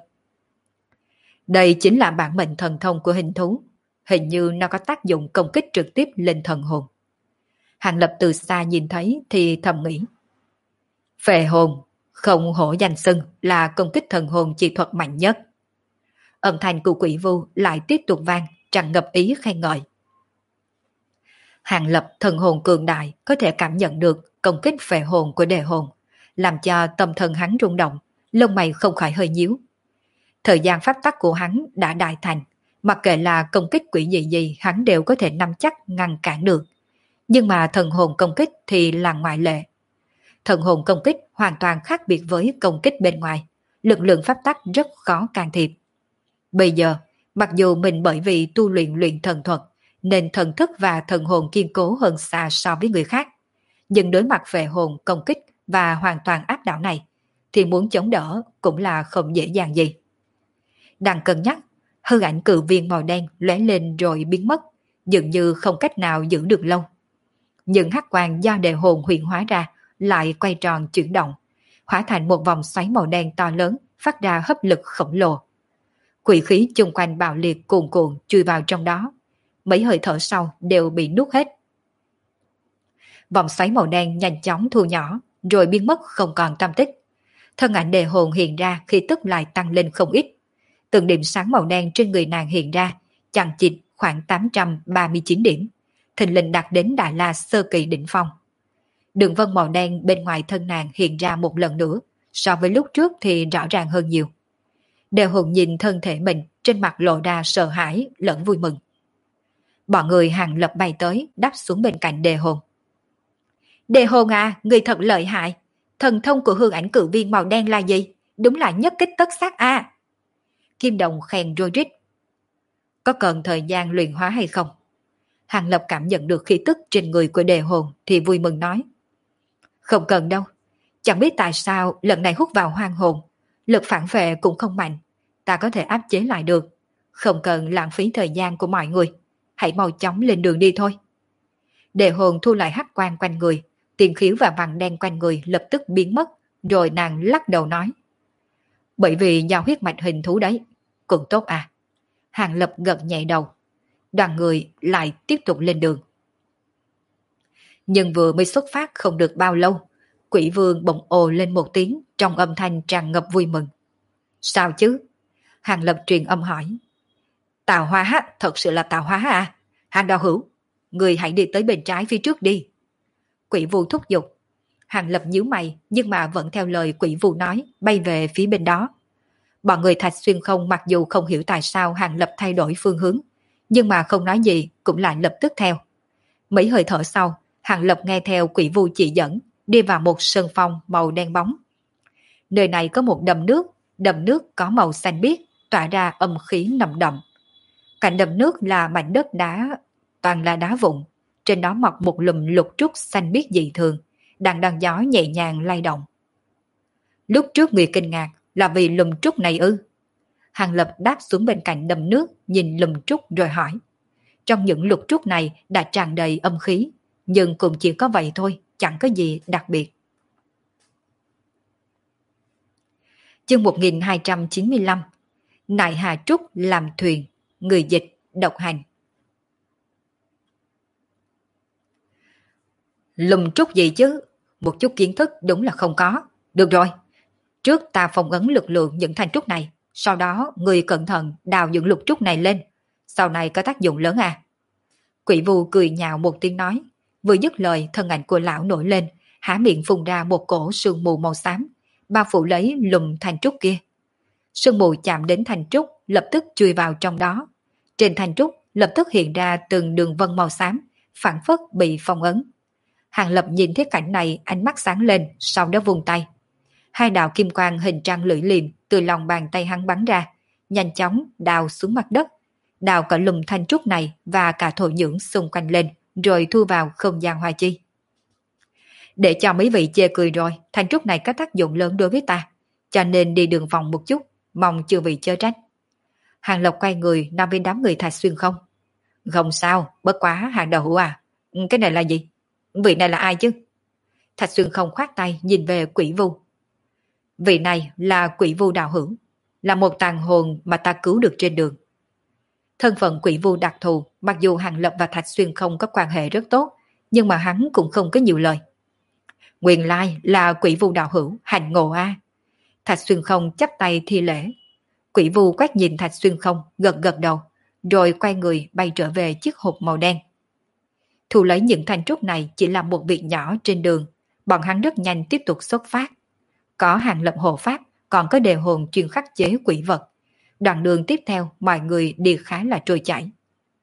Đây chính là bản mệnh thần thông của hình thú. Hình như nó có tác dụng công kích trực tiếp lên thần hồn. Hàng Lập từ xa nhìn thấy thì thầm nghĩ. Phệ hồn, không hổ danh xưng là công kích thần hồn chi thuật mạnh nhất. Âm thanh của quỷ vu lại tiếp tục vang, tràn ngập ý khen ngợi. Hàng Lập thần hồn cường đại có thể cảm nhận được công kích phệ hồn của đề hồn, làm cho tâm thần hắn rung động, lông mày không khỏi hơi nhíu. Thời gian pháp tắc của hắn đã đại thành, mặc kệ là công kích quỷ gì gì hắn đều có thể nắm chắc ngăn cản được. Nhưng mà thần hồn công kích thì là ngoại lệ. Thần hồn công kích hoàn toàn khác biệt với công kích bên ngoài, lực lượng pháp tắc rất khó can thiệp. Bây giờ, mặc dù mình bởi vì tu luyện thần thuật, nên thần thức và thần hồn kiên cố hơn xa so với người khác, nhưng đối mặt về hồn công kích và hoàn toàn áp đảo này, thì muốn chống đỡ cũng là không dễ dàng gì. Đang cân nhắc, hư ảnh cự viên màu đen lóe lên rồi biến mất, dường như không cách nào giữ được lâu. Nhưng hắc quang do đề hồn huyện hóa ra lại quay tròn chuyển động, hóa thành một vòng xoáy màu đen to lớn, phát ra hấp lực khổng lồ. Quỷ khí chung quanh bạo liệt cuồn cuộn chui vào trong đó, mấy hơi thở sau đều bị nuốt hết. Vòng xoáy màu đen nhanh chóng thu nhỏ, rồi biến mất không còn tăm tích. Thân ảnh đề hồn hiện ra khi tức lại tăng lên không ít. Từng điểm sáng màu đen trên người nàng hiện ra, chằng chịt khoảng 839 điểm, thình lình đạt đến Đại La sơ kỳ đỉnh phong. Đường vân màu đen bên ngoài thân nàng hiện ra một lần nữa, so với lúc trước thì rõ ràng hơn nhiều. Đề hồn nhìn thân thể mình, trên mặt lộ ra sợ hãi lẫn vui mừng. Bọn người Hàng Lập bay tới, đáp xuống bên cạnh đề hồn. Đề hồn à, người thật lợi hại. Thần thông của hương ảnh cự viên màu đen là gì? Đúng là nhất kích tất sát à. Kim Đồng khen rối rít. Có cần thời gian luyện hóa hay không? Hàng Lập cảm nhận được khí tức trên người của đề hồn thì vui mừng nói. Không cần đâu. Chẳng biết tại sao lần này hút vào hoang hồn, lực phản vệ cũng không mạnh. Ta có thể áp chế lại được. Không cần lãng phí thời gian của mọi người. Hãy mau chóng lên đường đi thôi. Đề hồn thu lại hắc quang quanh người, tiền khiếu và vàng đen quanh người lập tức biến mất, rồi nàng lắc đầu nói. Bởi vì giao huyết mạch hình thú đấy. Cũng tốt à. Hàng Lập gật nhẹ đầu. Đoàn người lại tiếp tục lên đường. Nhưng vừa mới xuất phát không được bao lâu, quỷ vương bỗng ồ lên một tiếng trong âm thanh tràn ngập vui mừng. Sao chứ? Hàng Lập truyền âm hỏi. Tào hóa, thật sự là tào hóa à? Hàng đạo hữu, người hãy đi tới bên trái phía trước đi. Quỷ vu thúc giục. Hàng Lập nhíu mày nhưng mà vẫn theo lời quỷ vu nói, bay về phía bên đó. Bọn người Thạch Xuyên Không mặc dù không hiểu tại sao Hàng Lập thay đổi phương hướng, nhưng mà không nói gì cũng lại lập tức theo. Mấy hơi thở sau, Hàng Lập nghe theo quỷ vu chỉ dẫn, đi vào một sân phong màu đen bóng. Nơi này có một đầm nước có màu xanh biếc, tỏa ra âm khí nồng đậm. Cạnh đầm nước là mảnh đất đá, toàn là đá vụn, trên đó mọc một lùm lục trúc xanh biếc dị thường, đang gió nhẹ nhàng lay động. Lúc trước người kinh ngạc là vì lùm trúc này ư? Hàng Lập đáp xuống bên cạnh đầm nước, nhìn lùm trúc rồi hỏi. Trong những lục trúc này đã tràn đầy âm khí, nhưng cũng chỉ có vậy thôi, chẳng có gì đặc biệt. Chương 1295. Nại Hà Trúc làm thuyền, người dịch, độc hành. Lùm trúc gì chứ? Một chút kiến thức đúng là không có. Được rồi, trước ta phong ấn lực lượng những thanh trúc này, sau đó người cẩn thận đào những lục trúc này lên, sau này có tác dụng lớn à? Quỷ vu cười nhạo một tiếng nói, vừa dứt lời thân ảnh của lão nổi lên, há miệng phun ra một cổ sương mù màu xám, bao phủ lấy lùm thanh trúc kia. Sương mù chạm đến thanh trúc, lập tức chui vào trong đó. Trên thanh trúc lập tức hiện ra từng đường vân màu xám, phảng phất bị phong ấn. Hàng Lập nhìn thấy cảnh này, ánh mắt sáng lên, sau đó vung tay. Hai đạo kim quang hình trăng lưỡi liềm từ lòng bàn tay hắn bắn ra, nhanh chóng đào xuống mặt đất, đào cả lùm thanh trúc này và cả thổ nhưỡng xung quanh lên, rồi thu vào không gian hoa chi. Để cho mấy vị chê cười rồi, thanh trúc này có tác dụng lớn đối với ta, cho nên đi đường vòng một chút, mong chư vị chớ trách. Hàng Lập quay người nói với đám người Thạch Xuyên không. Không sao, bất quá Hàng đạo hữu à, cái này là gì? Vị này là ai chứ? Thạch Xuyên không khoát tay nhìn về Quỷ Vu. Vị này là Quỷ Vu đạo hữu, là một tàn hồn mà ta cứu được trên đường. Thân phận Quỷ Vu đặc thù, mặc dù Hàng Lập và Thạch Xuyên không có quan hệ rất tốt, nhưng mà hắn cũng không có nhiều lời. Nguyên lai là Quỷ Vu đạo hữu, hành ngộ a. Thạch Xuyên không chắp tay thi lễ. Quỷ Vu quét nhìn Thạch Xuyên không, gật gật đầu, rồi quay người bay trở về chiếc hộp màu đen. Thu lấy những thanh trúc này chỉ là một việc nhỏ trên đường, bọn hắn rất nhanh tiếp tục xuất phát. Có Hàng Lập hộ pháp, còn có đề hồn chuyên khắc chế quỷ vật. Đoạn đường tiếp theo mọi người đi khá là trôi chảy.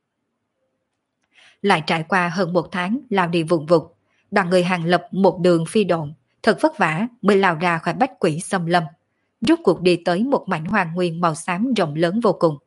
Lại trải qua hơn một tháng lao đi vùng vụt, đoàn người Hàng Lập một đường phi độn, thật vất vả mới lao ra khỏi bách quỷ xâm lâm. Rốt cuộc đi tới một mảnh hoàng nguyên màu xám rộng lớn vô cùng.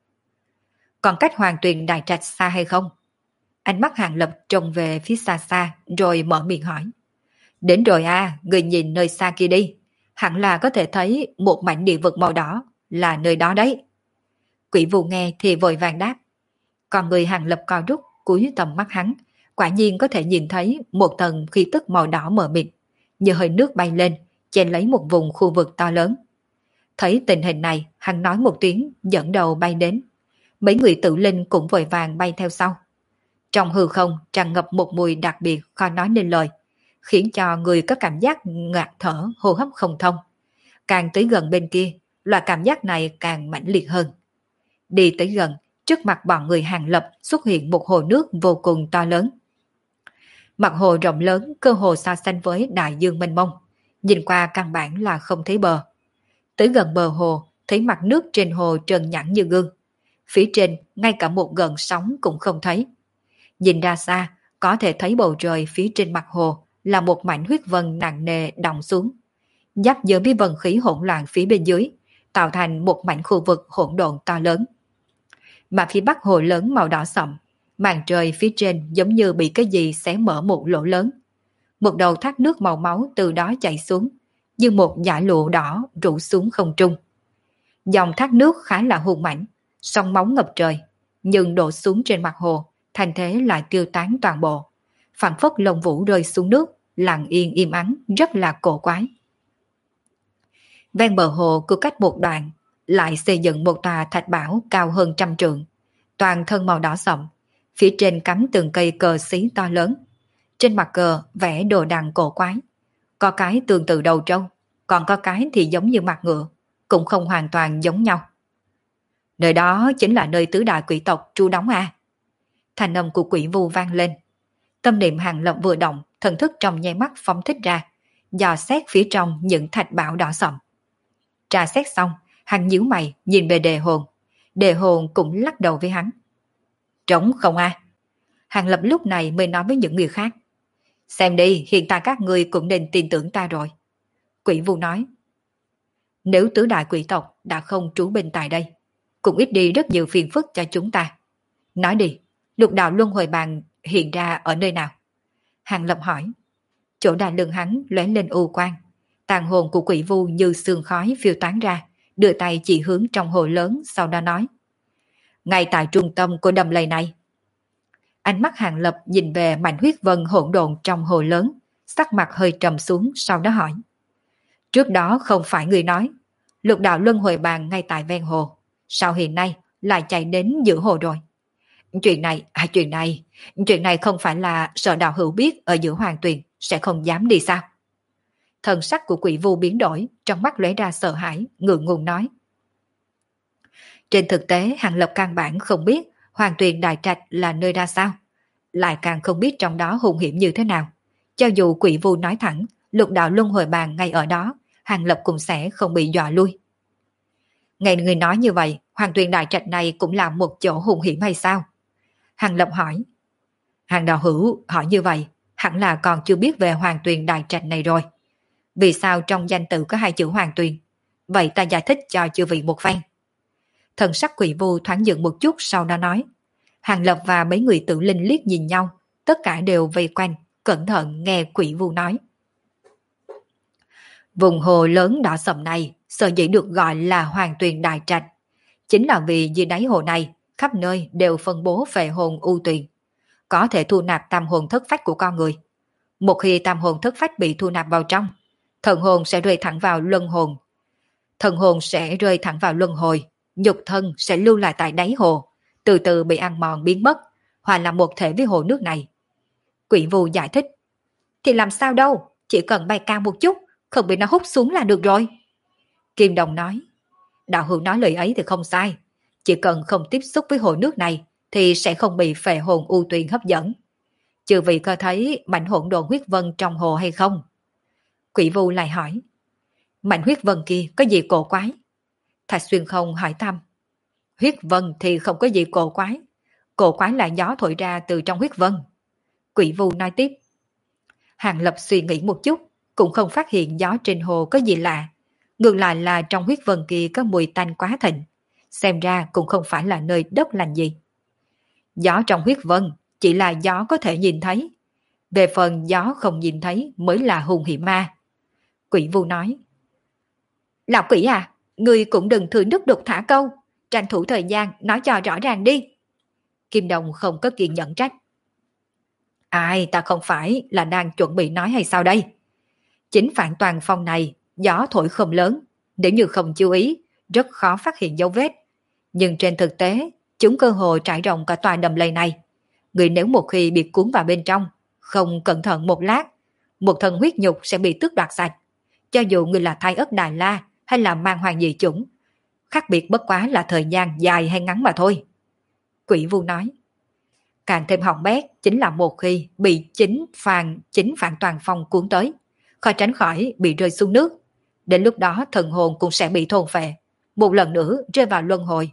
Còn cách Hoàng Tuyền Đại Trạch xa hay không? Ánh mắt Hàng Lập trông về phía xa xa rồi mở miệng hỏi. Đến rồi à, người nhìn nơi xa kia đi. Hẳn là có thể thấy một mảnh địa vực màu đỏ, là nơi đó đấy. Quỷ Vu nghe thì vội vàng đáp. Còn người Hàng Lập co rút, cúi tầm mắt hắn, quả nhiên có thể nhìn thấy một tầng khí tức màu đỏ mờ mịt, như hơi nước bay lên, che lấy một vùng khu vực to lớn. Thấy tình hình này, hắn nói một tiếng, dẫn đầu bay đến. Mấy người tự linh cũng vội vàng bay theo sau. Trong hư không tràn ngập một mùi đặc biệt khó nói nên lời, khiến cho người có cảm giác ngạt thở, hô hấp không thông. Càng tới gần bên kia, loại cảm giác này càng mãnh liệt hơn. Đi tới gần, trước mặt bọn người Hàng Lập xuất hiện một hồ nước vô cùng to lớn. Mặt hồ rộng lớn, cơ hồ so sánh với đại dương mênh mông, nhìn qua căn bản là không thấy bờ. Tới gần bờ hồ, thấy mặt nước trên hồ trơn nhẵn như gương. Phía trên, ngay cả một gợn sóng cũng không thấy. Nhìn ra xa, có thể thấy bầu trời phía trên mặt hồ là một mảnh huyết vân nặng nề đọng xuống. Giáp giữa với vân khí hỗn loạn phía bên dưới, tạo thành một mảnh khu vực hỗn độn to lớn. Mà phía bắc hồ lớn màu đỏ sậm, màn trời phía trên giống như bị cái gì xé mở một lỗ lớn. Một đầu thác nước màu máu từ đó chảy xuống, như một dải lụa đỏ rủ xuống không trung. Dòng thác nước khá là hung mãnh, sóng máu ngập trời, nhưng đổ xuống trên mặt hồ, thành thế lại tiêu tán toàn bộ. Phảng phất lông vũ rơi xuống nước, lặng yên im ắng, rất là cổ quái. Ven bờ hồ cứ cách một đoạn, lại xây dựng một tòa thạch bảo cao hơn 100 trượng, toàn thân màu đỏ sậm, phía trên cắm từng cây cờ xí to lớn. Trên mặt cờ vẽ đồ đằng cổ quái, có cái tương tự đầu trâu, còn có cái thì giống như mặt ngựa, cũng không hoàn toàn giống nhau. Nơi đó chính là nơi tứ đại quỷ tộc trú đóng à? Thanh âm của Quỷ Vu vang lên. Tâm niệm Hàng Lập vừa động, thần thức trong nháy mắt phóng thích ra, dò xét phía trong những thạch bảo đỏ sậm. Tra xét xong, hắn nhíu mày nhìn về đề hồn. Đề hồn cũng lắc đầu với hắn. Trống không à? Hàng Lập lúc này mới nói với những người khác. Xem đi, hiện tại các người cũng nên tin tưởng ta rồi. Quỷ Vu nói. Nếu tứ đại quỷ tộc đã không trú bên tại đây, cũng ít đi rất nhiều phiền phức cho chúng ta. Nói đi, lục đạo luân hồi bàn hiện ra ở nơi nào? Hàng Lập hỏi. Chỗ đà lưng hắn lóe lên u quang. Tàn hồn của Quỷ Vu như sương khói phiêu tán ra, đưa tay chỉ hướng trong hồ lớn, sau đó nói. Ngay tại trung tâm của đầm lầy này. Ánh mắt Hàng Lập nhìn về mảnh huyết vân hỗn độn trong hồ lớn, sắc mặt hơi trầm xuống, sau đó hỏi. Trước đó không phải người nói, lục đạo luân hồi bàn ngay tại ven hồ, sao hiện nay lại chạy đến giữa hồ rồi? Chuyện này không phải là sợ đạo hữu biết ở giữa hoàng tuyền sẽ không dám đi sao? Thần sắc của Quỷ Vu biến đổi, trong mắt lóe ra sợ hãi, ngượng ngùng nói. Trên thực tế Hàng Lập căn bản không biết Hoàng Tuyền Đại Trạch là nơi ra sao, lại càng không biết trong đó hung hiểm như thế nào. Cho dù Quỷ Vu nói thẳng lục đạo luân hồi bàn ngay ở đó, Hàng Lập cũng sẽ không bị dọa lui. Nghe người nói như vậy, Hoàng Tuyền Đại Trạch này cũng là một chỗ hung hiểm hay sao? Hàng Lập hỏi. Hàng đạo hữu hỏi như vậy, hẳn là còn chưa biết về Hoàng Tuyền Đại Trạch này rồi. Vì sao trong danh tự có hai chữ Hoàng Tuyền? Vậy ta giải thích cho chư vị một phen. Thần sắc Quỷ Vu thoáng dừng một chút, sau đó nói. Hàng Lập và mấy người tự linh liếc nhìn nhau, tất cả đều vây quanh, cẩn thận nghe Quỷ Vu nói. Vùng hồ lớn đỏ sầm này sở dĩ được gọi là Hoàng Tuyền Đại Trạch, chính là vì dưới đáy hồ này khắp nơi đều phân bố phệ hồn u tuyền, có thể thu nạp tam hồn thất phách của con người. Một khi tam hồn thất phách bị thu nạp vào trong, thần hồn sẽ rơi thẳng vào luân hồn. Thần hồn sẽ rơi thẳng vào luân hồi, nhục thân sẽ lưu lại tại đáy hồ, từ từ bị ăn mòn biến mất, hòa làm một thể với hồ nước này. Quỷ Vu giải thích. Thì làm sao đâu, chỉ cần bay cao một chút, không bị nó hút xuống là được rồi. Kim Đồng nói. Đạo hữu nói lời ấy thì không sai, chỉ cần không tiếp xúc với hồ nước này thì sẽ không bị phệ hồn u tuyền hấp dẫn. Chư vị có thấy mảnh hỗn độn huyết vân trong hồ hay không? Quỷ Vu lại hỏi. Mảnh huyết vân kia có gì cổ quái? Thạch Xuyên Không hỏi thăm. Huyết vân thì không có gì cổ quái. Cổ quái là gió thổi ra từ trong huyết vân. Quỷ Vu nói tiếp. Hàng Lập suy nghĩ một chút, cũng không phát hiện gió trên hồ có gì lạ. Ngược lại là trong huyết vân kia có mùi tanh quá thịnh. Xem ra cũng không phải là nơi đất lành gì. Gió trong huyết vân chỉ là gió có thể nhìn thấy. Về phần gió không nhìn thấy mới là hung hiểm ma. Quỷ Vu nói. Lão quỷ à, ngươi cũng đừng thừa nước đục thả câu, tranh thủ thời gian nói cho rõ ràng đi. Kim Đồng không có kiên nhẫn trách. Ai, ta không phải là đang chuẩn bị nói hay sao đây? Chính Phản Toàn Phong này, gió thổi không lớn, nếu như không chú ý, rất khó phát hiện dấu vết. Nhưng trên thực tế, chúng cơ hồ trải rộng cả tòa đầm lầy này. Người nếu một khi bị cuốn vào bên trong, không cẩn thận một lát, một thân huyết nhục sẽ bị tước đoạt sạch. Cho dù người là Thái Ất Đà La hay là mang hoàng dị chủng, khác biệt bất quá là thời gian dài hay ngắn mà thôi. Quỷ Vu nói. Càng thêm hỏng bét chính là một khi bị chính Phản Toàn Phong cuốn tới, khó tránh khỏi bị rơi xuống nước. Đến lúc đó thần hồn cũng sẽ bị thôn phệ, một lần nữa rơi vào luân hồi.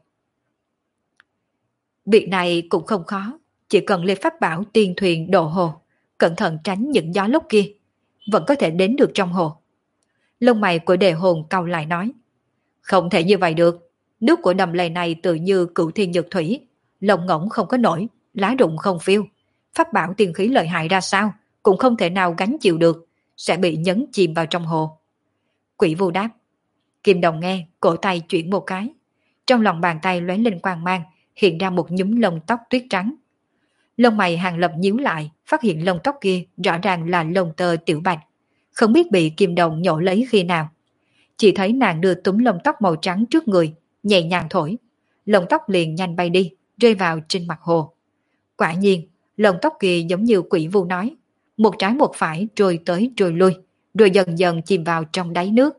Việc này cũng không khó, chỉ cần lên pháp bảo tiên thuyền độ hồ, cẩn thận tránh những gió lốc kia, vẫn có thể đến được trong hồ. Lông mày của Đề Hồn cau lại nói. Không thể như vậy được, nước của đầm lầy này tự như cửu thiên nhật thủy, lồng ngỗng không có nổi, lá rụng không phiêu. Pháp bảo tiên khí lợi hại ra sao, cũng không thể nào gánh chịu được, sẽ bị nhấn chìm vào trong hồ. Quỷ Vu đáp. Kim Đồng nghe, cổ tay chuyển một cái. Trong lòng bàn tay lóe lên quang mang, hiện ra một nhúm lông tóc tuyết trắng. Lông mày Hàng Lập nhíu lại, phát hiện lông tóc kia rõ ràng là lông tơ tiểu bạch, không biết bị Kim Đồng nhổ lấy khi nào. Chỉ thấy nàng đưa túm lông tóc màu trắng trước người, nhẹ nhàng thổi, lông tóc liền nhanh bay đi, rơi vào trên mặt hồ. Quả nhiên, lông tóc kia giống như Quỷ Vu nói, một trái một phải trôi tới trôi lui, rồi dần dần chìm vào trong đáy nước.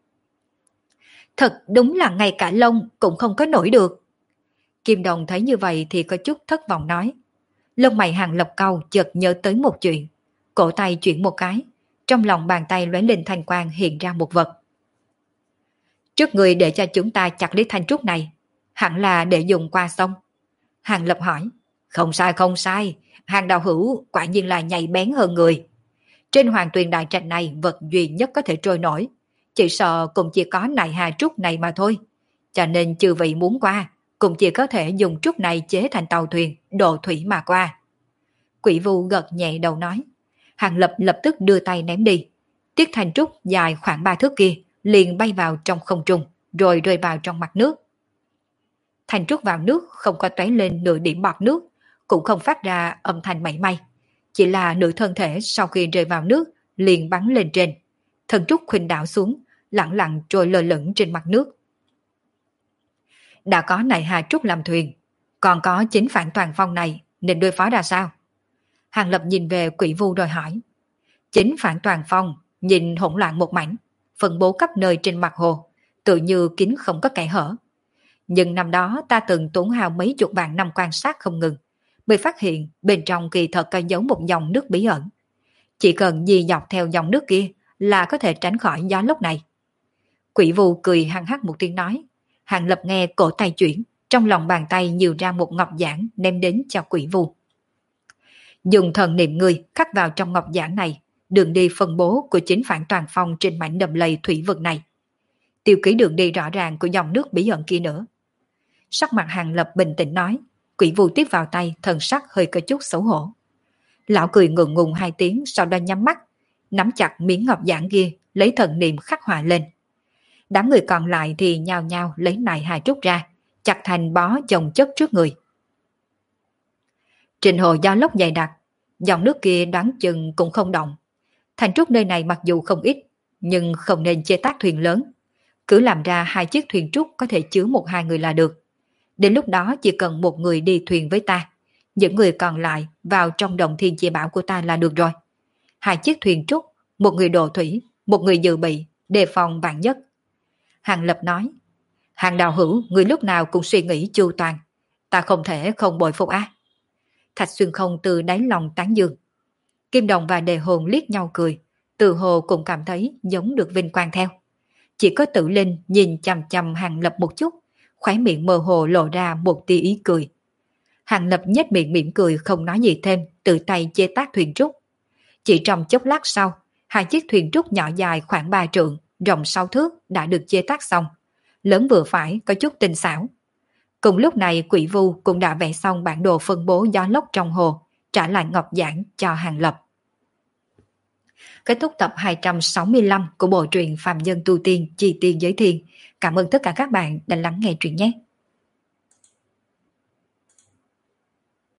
Thật đúng là ngay cả lông cũng không có nổi được. Kim Đồng thấy như vậy thì có chút thất vọng nói. Lông mày Hàng Lập cau chợt nhớ tới một chuyện, cổ tay chuyển một cái, trong lòng bàn tay lóe lên thanh quang hiện ra một vật. Trước người để cho chúng ta chặt lấy thanh trúc này, hẳn là để dùng qua sông. Hàng Lập hỏi. Không sai không sai, Hàng đạo hữu quả nhiên là nhạy bén hơn người. Trên Hoàng Tuyền Đại Trạch này vật duy nhất có thể trôi nổi, chỉ sợ cũng chỉ có nại hà trúc này mà thôi. Cho nên chư vị muốn qua, cũng chỉ có thể dùng trúc này chế thành tàu thuyền, độ thủy mà qua. Quỷ Vu gật nhẹ đầu nói. Hàng Lập lập tức đưa tay ném đi. Tiết thanh trúc dài khoảng 3 thước kia liền bay vào trong không trung, rồi rơi vào trong mặt nước. Thanh trúc vào nước không có tóe lên nửa điểm bọt nước, cũng không phát ra âm thanh mảy may. Chỉ là nửa thân thể sau khi rơi vào nước liền bắn lên trên. Thân trúc khuynh đảo xuống, lặng lặng trôi lơ lửng trên mặt nước. Đã có này hà trúc làm thuyền, còn có chính Phản Toàn Phong này, nên đối phó ra sao? Hàng Lập nhìn về Quỷ Vu rồi hỏi. Chính Phản Toàn Phong nhìn hỗn loạn một mảnh, phân bố khắp nơi trên mặt hồ, tự như kín không có kẽ hở. Nhưng năm đó ta từng tốn hao mấy chục vạn năm quan sát không ngừng, mới phát hiện bên trong kỳ thật có giấu một dòng nước bí ẩn. Chỉ cần di dọc theo dòng nước kia là có thể tránh khỏi gió lốc này. Quỷ Vu cười hăng hắc một tiếng nói. Hàng Lập nghe cổ tay chuyển, trong lòng bàn tay nhiều ra một ngọc giản đem đến cho Quỷ Vu. Dùng thần niệm người khắc vào trong ngọc giản này, đường đi phân bố của chính Phản Toàn Phong trên mảnh đầm lầy thủy vực này. Tiêu ký đường đi rõ ràng của dòng nước bí ẩn kia nữa. Sắc mặt Hàng Lập bình tĩnh nói, Quỷ Vu tiếp vào tay, thần sắc hơi có chút xấu hổ. Lão cười ngượng ngùng 2 tiếng, sau đó nhắm mắt, nắm chặt miếng ngọc giản kia, lấy thần niệm khắc họa lên. Đám người còn lại thì nhao nhao lấy nải hài trúc ra, chặt thành bó chồng chất trước người. Trình hồ gió lốc dày đặc, dòng nước kia đoán chừng cũng không động. Thành trúc nơi này mặc dù không ít, nhưng không nên chế tác thuyền lớn. Cứ làm ra 2 chiếc thuyền trúc có thể chứa 1-2 người là được. Đến lúc đó chỉ cần một người đi thuyền với ta, những người còn lại vào trong đồng thiên chi bảo của ta là được rồi. 2 chiếc thuyền trúc, một người độ thủy, một người dự bị, đề phòng vạn nhất. Hàng Lập nói, Hàng đạo hữu, người lúc nào cũng suy nghĩ chu toàn, ta không thể không bội phục á. Thạch Xuyên Không từ đáy lòng tán dương. Kim Đồng và Đề Hồn liếc nhau cười, từ hồ cũng cảm thấy giống được vinh quang theo. Chỉ có Tử Linh nhìn chằm chằm Hàng Lập một chút, khóe miệng mơ hồ lộ ra một tia ý cười. Hàng Lập nhếch miệng mỉm cười không nói gì thêm, tự tay chế tác thuyền trúc. Chỉ trong chốc lát sau, 2 chiếc thuyền trúc nhỏ dài khoảng 3 trượng, rộng 6 thước đã được chế tác xong. Lớn vừa phải, có chút tinh xảo. Cùng lúc này Quỷ Vu cũng đã vẽ xong bản đồ phân bố gió lốc trong hồ, trả lại ngọc giản cho Hàng Lập. Kết thúc tập 265 của bộ truyện Phàm Nhân Tu Tiên Chi Tiên Giới Thiên. Cảm ơn tất cả các bạn đã lắng nghe truyện nhé.